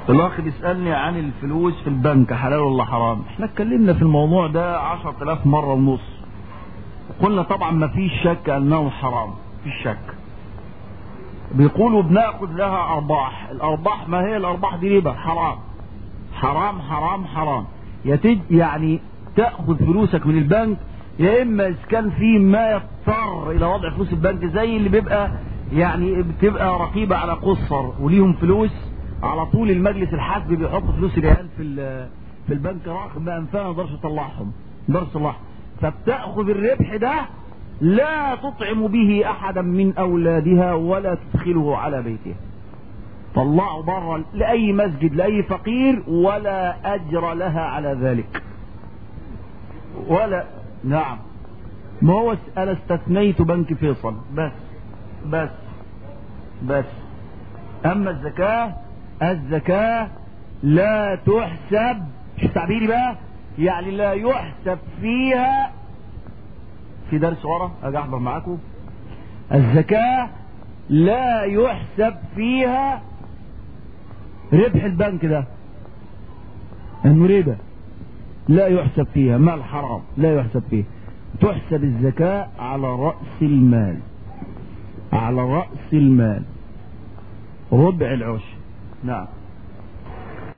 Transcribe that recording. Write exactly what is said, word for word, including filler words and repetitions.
الاخ بيسألني عن الفلوس في البنك حلال ولا حرام. احنا اتكلمنا في الموضوع ده عشرة الاف مرة ونص، قلنا طبعا ما فيش شك انه حرام، فيش شك. بيقولوا بناخذ لها ارباح، الارباح ما هي الارباح دي ربا، حرام حرام حرام حرام. يتج يعني تأخذ فلوسك من البنك، يا اما اذا كان في ما يضطر الى وضع فلوس البنك، زي اللي بيبقى يعني بتبقى رقيبة على قصر وليهم فلوس على طول، المجلس الحاسبي بيحط فلوس العيال في في البنك رغم ما انفانا ما نقدرش نطلعهم، ما نقدرش نطلعهم، فبتاخذ الربح ده لا تطعم به احدا من اولادها ولا تدخله على بيتها، طلعوا بره لاي مسجد لاي فقير ولا اجر لها على ذلك ولا. نعم، ما هو انا استثنيت بنك فيصل بس بس بس. اما الزكاة، الزكاة لا تحسب، شو تعبيري بقى، يعني لا يحسب فيها، في درس ورا اجي احضر معاكم، الزكاة لا يحسب فيها ربح البنك ده، انه ربا لا يحسب فيها، مال حرام لا يحسب فيه، تحسب الزكاة على رأس المال، على رأس المال ربع العشر. نعم.